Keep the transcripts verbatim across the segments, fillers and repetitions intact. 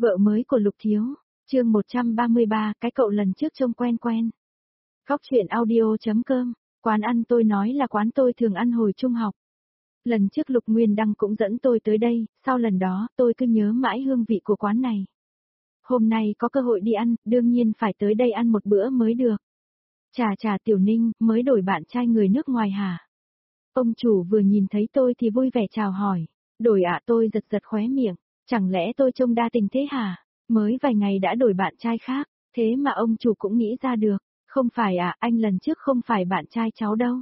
Vợ mới của Lục Thiếu, chương một trăm ba mươi ba, cái cậu lần trước trông quen quen. Góc truyện audio.com, quán ăn tôi nói là quán tôi thường ăn hồi trung học. Lần trước Lục Nguyên Đăng cũng dẫn tôi tới đây, sau lần đó tôi cứ nhớ mãi hương vị của quán này. Hôm nay có cơ hội đi ăn, đương nhiên phải tới đây ăn một bữa mới được. Chà chà Tiểu Ninh, mới đổi bạn trai người nước ngoài hả? Ông chủ vừa nhìn thấy tôi thì vui vẻ chào hỏi. Đổi ạ, tôi giật giật khóe miệng. Chẳng lẽ tôi trông đa tình thế hả? Mới vài ngày đã đổi bạn trai khác, thế mà ông chủ cũng nghĩ ra được. Không phải ạ, anh lần trước không phải bạn trai cháu đâu.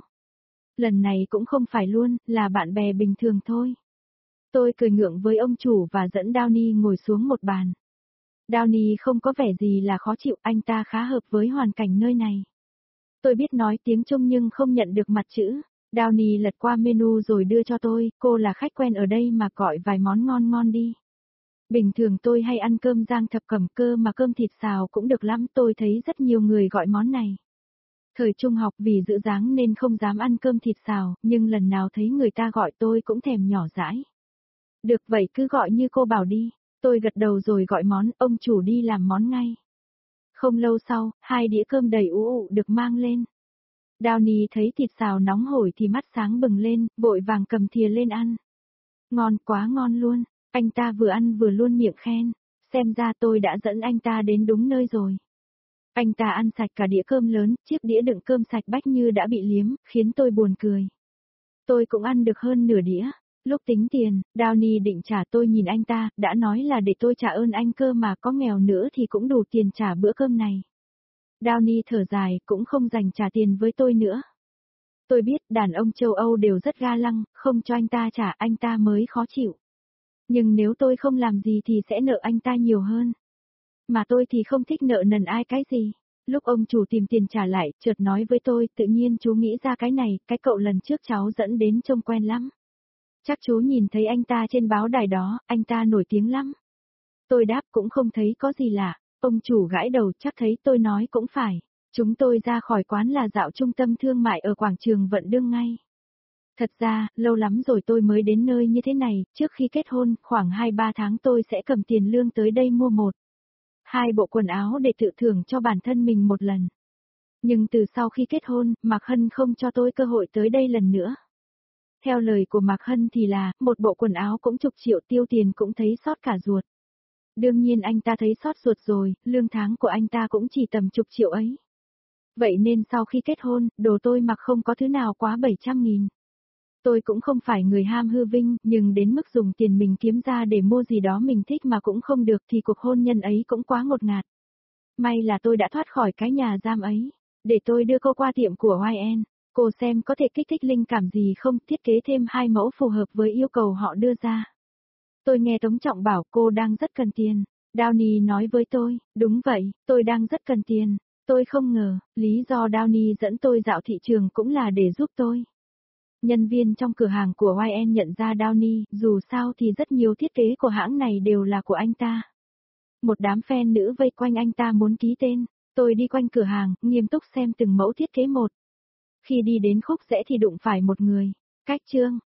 Lần này cũng không phải luôn, là bạn bè bình thường thôi. Tôi cười ngượng với ông chủ và dẫn Downey ngồi xuống một bàn. Downey không có vẻ gì là khó chịu, anh ta khá hợp với hoàn cảnh nơi này. Tôi biết nói tiếng Trung nhưng không nhận được mặt chữ. Downey lật qua menu rồi đưa cho tôi, cô là khách quen ở đây mà gọi vài món ngon ngon đi. Bình thường tôi hay ăn cơm rang thập cẩm cơ mà cơm thịt xào cũng được lắm, tôi thấy rất nhiều người gọi món này. Thời trung học vì giữ dáng nên không dám ăn cơm thịt xào, nhưng lần nào thấy người ta gọi tôi cũng thèm nhỏ dãi. Được vậy cứ gọi như cô bảo đi, tôi gật đầu rồi gọi món, ông chủ đi làm món ngay. Không lâu sau, hai đĩa cơm đầy ú ụ được mang lên. Downey thấy thịt xào nóng hổi thì mắt sáng bừng lên, vội vàng cầm thìa lên ăn. Ngon, quá ngon luôn, anh ta vừa ăn vừa luôn miệng khen, xem ra tôi đã dẫn anh ta đến đúng nơi rồi. Anh ta ăn sạch cả đĩa cơm lớn, chiếc đĩa đựng cơm sạch bách như đã bị liếm, khiến tôi buồn cười. Tôi cũng ăn được hơn nửa đĩa. Lúc tính tiền, Downey định trả, tôi nhìn anh ta, đã nói là để tôi trả ơn anh cơ mà, có nghèo nữa thì cũng đủ tiền trả bữa cơm này. Downey thở dài, cũng không dành trả tiền với tôi nữa. Tôi biết đàn ông châu Âu đều rất ga lăng, không cho anh ta trả anh ta mới khó chịu. Nhưng nếu tôi không làm gì thì sẽ nợ anh ta nhiều hơn. Mà tôi thì không thích nợ nần ai cái gì. Lúc ông chủ tìm tiền trả lại, chợt nói với tôi, tự nhiên chú nghĩ ra cái này, cái cậu lần trước cháu dẫn đến trông quen lắm. Chắc chú nhìn thấy anh ta trên báo đài đó, anh ta nổi tiếng lắm. Tôi đáp cũng không thấy có gì lạ, ông chủ gãi đầu, chắc thấy tôi nói cũng phải. Chúng tôi ra khỏi quán là dạo trung tâm thương mại ở quảng trường Vận Đương ngay. Thật ra, lâu lắm rồi tôi mới đến nơi như thế này, trước khi kết hôn, khoảng hai ba tháng tôi sẽ cầm tiền lương tới đây mua một. Hai bộ quần áo để tự thưởng cho bản thân mình một lần. Nhưng từ sau khi kết hôn, Mạc Hân không cho tôi cơ hội tới đây lần nữa. Theo lời của Mạc Hân thì là, một bộ quần áo cũng chục triệu, tiêu tiền cũng thấy sót cả ruột. Đương nhiên anh ta thấy sót ruột rồi, lương tháng của anh ta cũng chỉ tầm chục triệu ấy. Vậy nên sau khi kết hôn, đồ tôi mặc không có thứ nào quá bảy trăm nghìn. Tôi cũng không phải người ham hư vinh, nhưng đến mức dùng tiền mình kiếm ra để mua gì đó mình thích mà cũng không được thì cuộc hôn nhân ấy cũng quá ngột ngạt. May là tôi đã thoát khỏi cái nhà giam ấy. Để tôi đưa cô qua tiệm của i en, cô xem có thể kích thích linh cảm gì không, thiết kế thêm hai mẫu phù hợp với yêu cầu họ đưa ra. Tôi nghe Tống Trọng bảo cô đang rất cần tiền. Downey nói với tôi, đúng vậy, tôi đang rất cần tiền. Tôi không ngờ, lý do Downey dẫn tôi dạo thị trường cũng là để giúp tôi. Nhân viên trong cửa hàng của i en nhận ra Downey, dù sao thì rất nhiều thiết kế của hãng này đều là của anh ta. Một đám fan nữ vây quanh anh ta muốn ký tên, tôi đi quanh cửa hàng, nghiêm túc xem từng mẫu thiết kế một. Khi đi đến khúc rẽ thì đụng phải một người, cách chương,